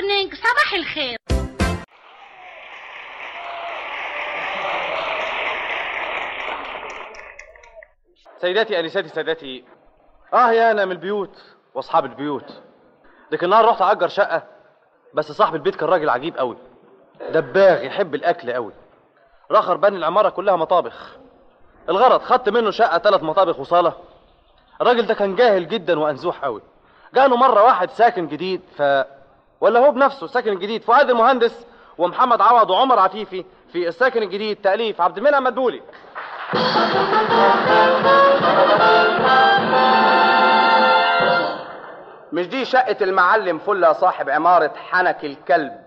مورنينج، صباح الخير. سيداتي انساتي سادتي، يا انا من البيوت واصحاب البيوت. لكن النهار رحت اجر شقه، بس صاحب البيت كان راجل عجيب قوي، دباغ يحب الاكل قوي. رخر بني العماره كلها مطابخ. الغرض خدت منه شقه 3 مطابخ وصاله. الراجل ده كان جاهل جدا وانزوح قوي. جاله مره واحد ساكن جديد ولا هو بنفسه ساكن الجديد، فؤاد المهندس ومحمد عوض وعمر عفيفي في الساكن الجديد، تاليف عبد المنعم مدبولي. مش دي شقة المعلم فلة صاحب عمارة حنك الكلب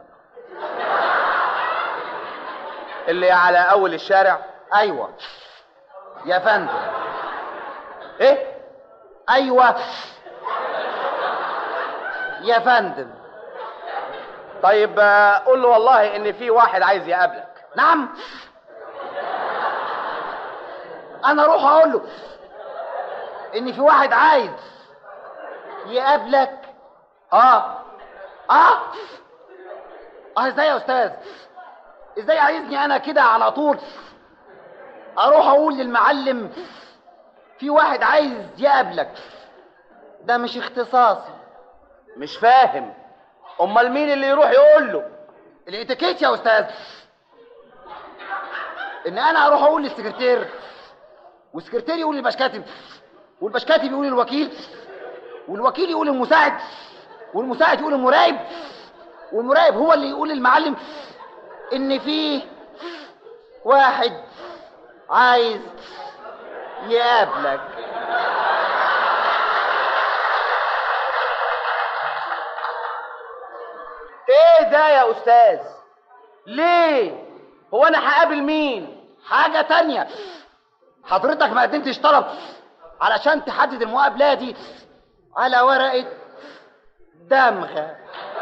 اللي على أول الشارع؟ أيوة يا فندم. إيه؟ أيوة يا فندم. طيب قول له والله إن في واحد عايز يقابلك. نعم، أنا أروح أقول له إن في واحد عايز يقابلك؟ ازاي يا استاذ؟ ازاي عايزني انا كده على طول اروح اقول للمعلم في واحد عايز يقابلك؟ ده مش اختصاصي. مش فاهم. امال مين اللي يروح يقول له؟ الاتيكيت يا استاذ، ان انا اروح اقول للسكرتير، والسكرتير يقول للبشكاتب، والبشكاتب يقول للوكيل، والوكيل يقول للمساعد، والمساعد يقول للمراقب، والمراقب هو اللي يقول للمعلم ان في واحد عايز يقابلك. ايه ده يا استاذ؟ ليه؟ هو انا هقابل مين؟ حاجة تانية، حضرتك ما قدمتش طلب علشان تحدد المقابلة دي على ورقة دمغة.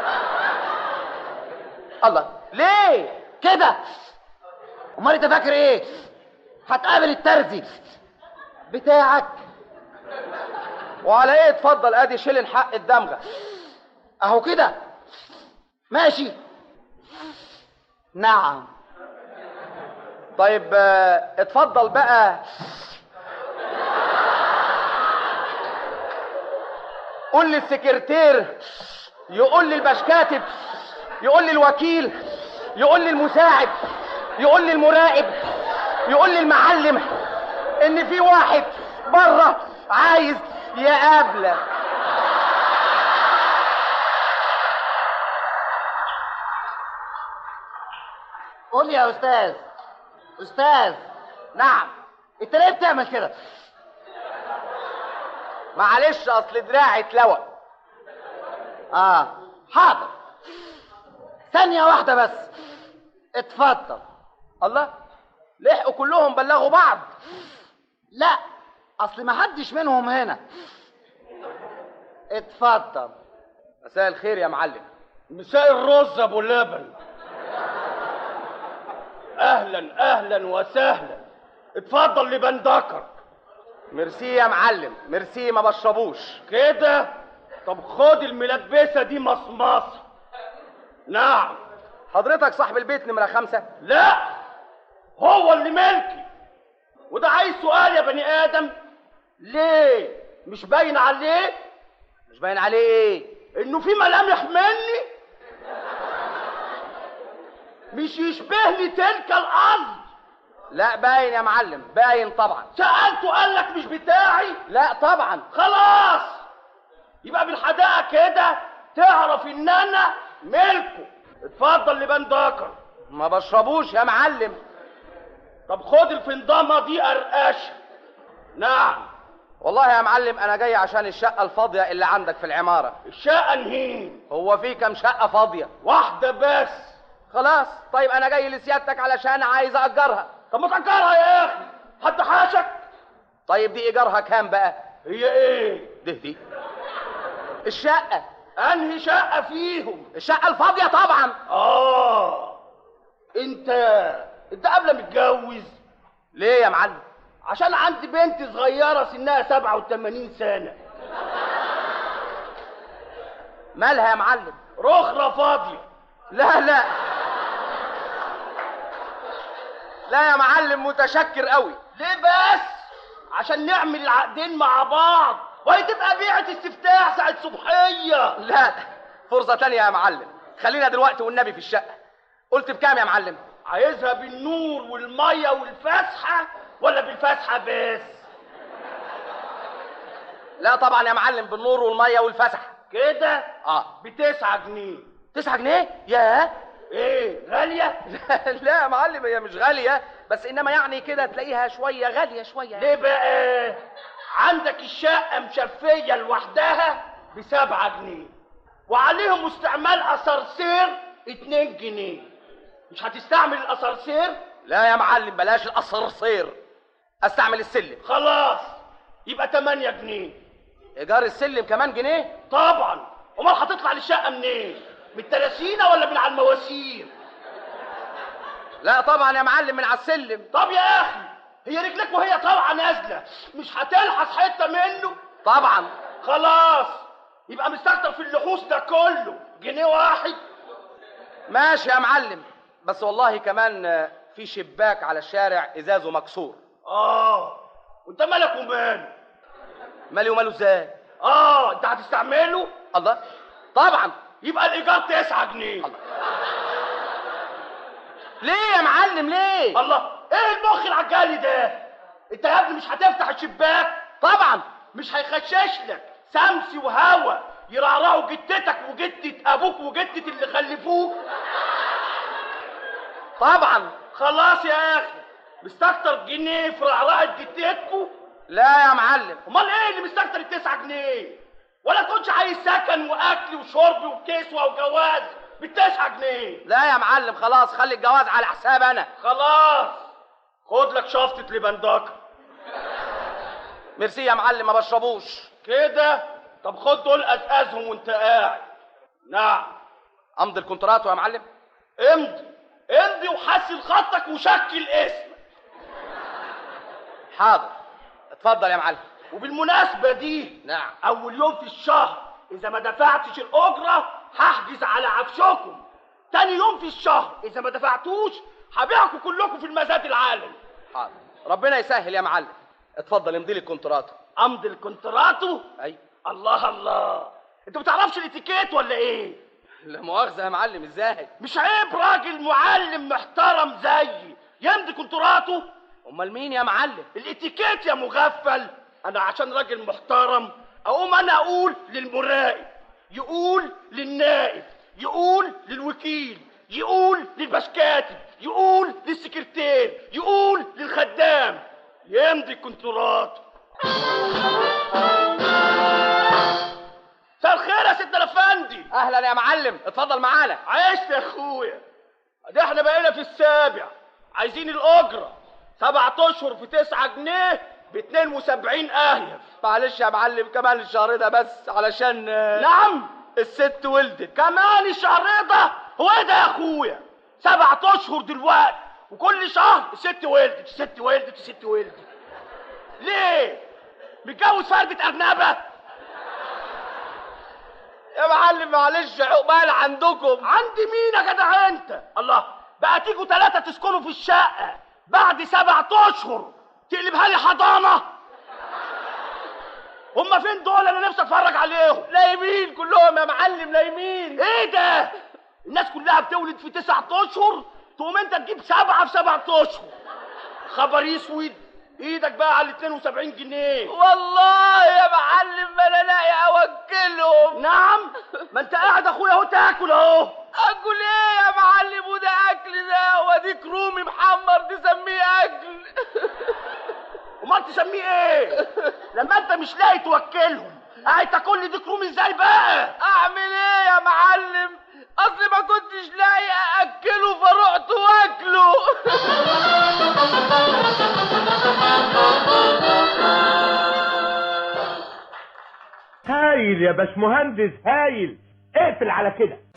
الله، ليه كده؟ امال انت فاكر ايه؟ هتقابل الترزي بتاعك وعلى ايه؟ اتفضل ادي شيلن حق الدمغة اهو كده. ماشي. نعم. طيب اتفضل بقى قول للسكرتير، يقول للبشكاتب، يقول للوكيل، يقول للمساعد، يقول للمراقب، يقول للمعلم ان في واحد بره عايز يقابلك. قول لي يا استاذ. استاذ. نعم. انت ليه بتعمل كده؟ معلش اصل دراعي اتلوى. حاضر، ثانية واحدة بس. اتفضل. الله، لحقوا كلهم بلغوا بعض؟ لا، اصل ما حدش منهم هنا. اتفضل. مساء الخير يا معلم. مساء الرز ابو لبن. اهلا اهلا وسهلا، اتفضل لبندكر. ميرسي يا معلم، ميرسي، ما بشربوش كده. طب خد الملبسه دي مصمصه. نعم. حضرتك صاحب البيت نمرة 5؟ لا، هو اللي ملكي. وده عايز سؤال يا بني ادم؟ ليه؟ مش باين عليه؟ مش باين عليه ايه؟ انه في ملامح مني مش يشبه لي تلك الارض. لا باين يا معلم، باين طبعا. سألته قال لك مش بتاعي؟ لا طبعا. خلاص، يبقى بالحداقة كده تعرف ان انا ملكه. اتفضل لبندكر. ما بشربوش يا معلم. طب خد الفندامة دي قرقاشة. نعم. والله يا معلم انا جاي عشان الشقة الفاضية اللي عندك في العمارة. الشقة نهين؟ هو في كام شقة فاضية؟ واحدة بس. خلاص، طيب انا جاي لسيادتك علشان عايز اجرها. طب ما تأجرها يا اخي، حد حاشك؟ طيب دي ايجارها كام بقى؟ هي ايه؟ دي الشقة. انهي شقة فيهم؟ الشقة الفاضية طبعا. انت قبل متجوز؟ ليه يا معلم؟ عشان عندي بنت صغيرة سنها 87 سنة. مالها يا معلم؟ رخرة فاضية. لا لا لا يا معلم، متشكر قوي. ليه بس؟ عشان نعمل العقدين مع بعض، وهي تبقى بيعة استفتاح ساعة صبحية. لا، فرصة تانية يا معلم، خلينا دلوقتي والنبي في الشقة. قلت بكام يا معلم؟ عايزها بالنور والمية والفسحة ولا بالفسحة بس؟ لا طبعا يا معلم، بالنور والمية والفسحة. كده؟ ب9 جنيه. 9 جنيه؟ ياه. ايه غالية؟ لا يا معلم، هي مش غالية، بس انما يعني كده تلاقيها شوية غالية شوية. ليه بقى؟ عندك الشقة مشفية لوحدها ب7 جنيه، وعليهم استعمال اسانسير 2 جنيه. مش هتستعمل الاسانسير؟ لا يا معلم، بلاش الاسانسير، استعمل السلم. خلاص يبقى 8 جنيه. ايجار السلم كمان جنيه؟ طبعا. امال هتطلع للشقة منين؟ من التلاسينة ولا من على المواسير؟ لا طبعا يا معلم، من على السلم. طب يا اخي، هي رجلك وهي طالعة نازلة مش هتلحس حتة منه؟ طبعا. خلاص يبقى مستكتر في اللحوس ده كله جنيه واحد. ماشي يا معلم، بس والله كمان في شباك على الشارع ازازه مكسور. وانت مالك وماله؟ مالي وماله ازاي؟ انت هتستعمله؟ الله، طبعا. يبقى الايجار 9 جنيه. الله. ليه يا معلم ليه؟ الله، ايه المخ العجالي ده؟ انت يا ابني مش هتفتح الشباك؟ طبعا. مش هيخشش لك سمسي وهوا يرعرعوا جدتك وجدة ابوك وجدة اللي خلفوك؟ طبعا. خلاص يا اخي، مستكتر جنيه في رعرعة جدتكوا؟ لا يا معلم. امال ايه اللي مستكتر ال9 جنيه؟ ولا تكونش عايز سكن واكل وشرب وكسوه وجواز ب9 جنيه؟ لا يا معلم، خلاص خلي الجواز على حساب انا. خلاص خد لك شفطة لبندكة. ميرسي يا معلم، ما بشربوش. كده؟ طب خد دول ازازهم وانت قاعد. نعم. امضي الكونترات يا معلم. امضي وحسن خطك وشكل اسمك. حاضر، اتفضل يا معلم. وبالمناسبة دي، نعم، أول يوم في الشهر إذا ما دفعتش الأجرة هحجز على عفشكم. تاني يوم في الشهر إذا ما دفعتوش هبيعكم كلكم في المزاد العالمي. حاضر، ربنا يسهل يا معلم. اتفضل امضي لي الكونترات. أمضي الكونتراتو؟ أي. الله الله، أنت ما بتعرفش الاتيكيت ولا إيه؟ لا مؤاخذة يا معلم، ازاي؟ مش عيب راجل معلم محترم زيي يمضي كونتراتو؟ امال مين يا معلم؟ الاتيكيت يا مغفل. انا عشان راجل محترم اقوم انا اقول للمراقب، يقول للنائب، يقول للوكيل، يقول للبشكاتب، يقول للسكرتير، يقول للخدام، يمضي الكونترات. مساء الخير يا سيدنا الافندي. اهلا يا معلم، اتفضل معانا. عشت يا اخويا، ده احنا بقينا في السابع، عايزين الاجره 7 اشهر في 9 جنيه ب72 اهيف. معلش يا معلم، كمان الشهر ده بس علشان نعم، الست ولدت. كمان الشهر ده؟ هو ايه ده يا اخويا؟ 7 اشهر دلوقتي وكل شهر الست ولدت الست ولدت الست ولدت. ليه؟ متجوز فردة ارنبه؟ يا معلم معلش، عقبال عندكم. عند مين يا جدع انت؟ الله، بقى تيجوا 3 تسكنوا في الشقه بعد 7 اشهر تقلبها لي حضانه؟ هما فين دول؟ انا نفسي اتفرج عليهم. نايمين كلهم يا معلم، نايمين. ايه ده؟ الناس كلها بتولد في 9 اشهر، تقوم انت تجيب 7 في 7 اشهر؟ خبر اسود. ايدك بقى على 72 جنيه. والله يا معلم ما انا لاقي اوكلهم. نعم، ما انت قاعد اخويا اهو تاكل اهو. اكل ايه يا معلم؟ وده اكل ده؟ وديك رومي محمر تسميه اكل؟ امال تسميه ايه لما انت مش لاقي توكلهم؟ قاعد تاكل لي ديك رومي ازاي بقى؟ اعمل ايه يا معلم؟ اصل ما كنتش لاقي ااكله فرحت واكله. هايل يا باشمهندس، هايل. اقفل على كده.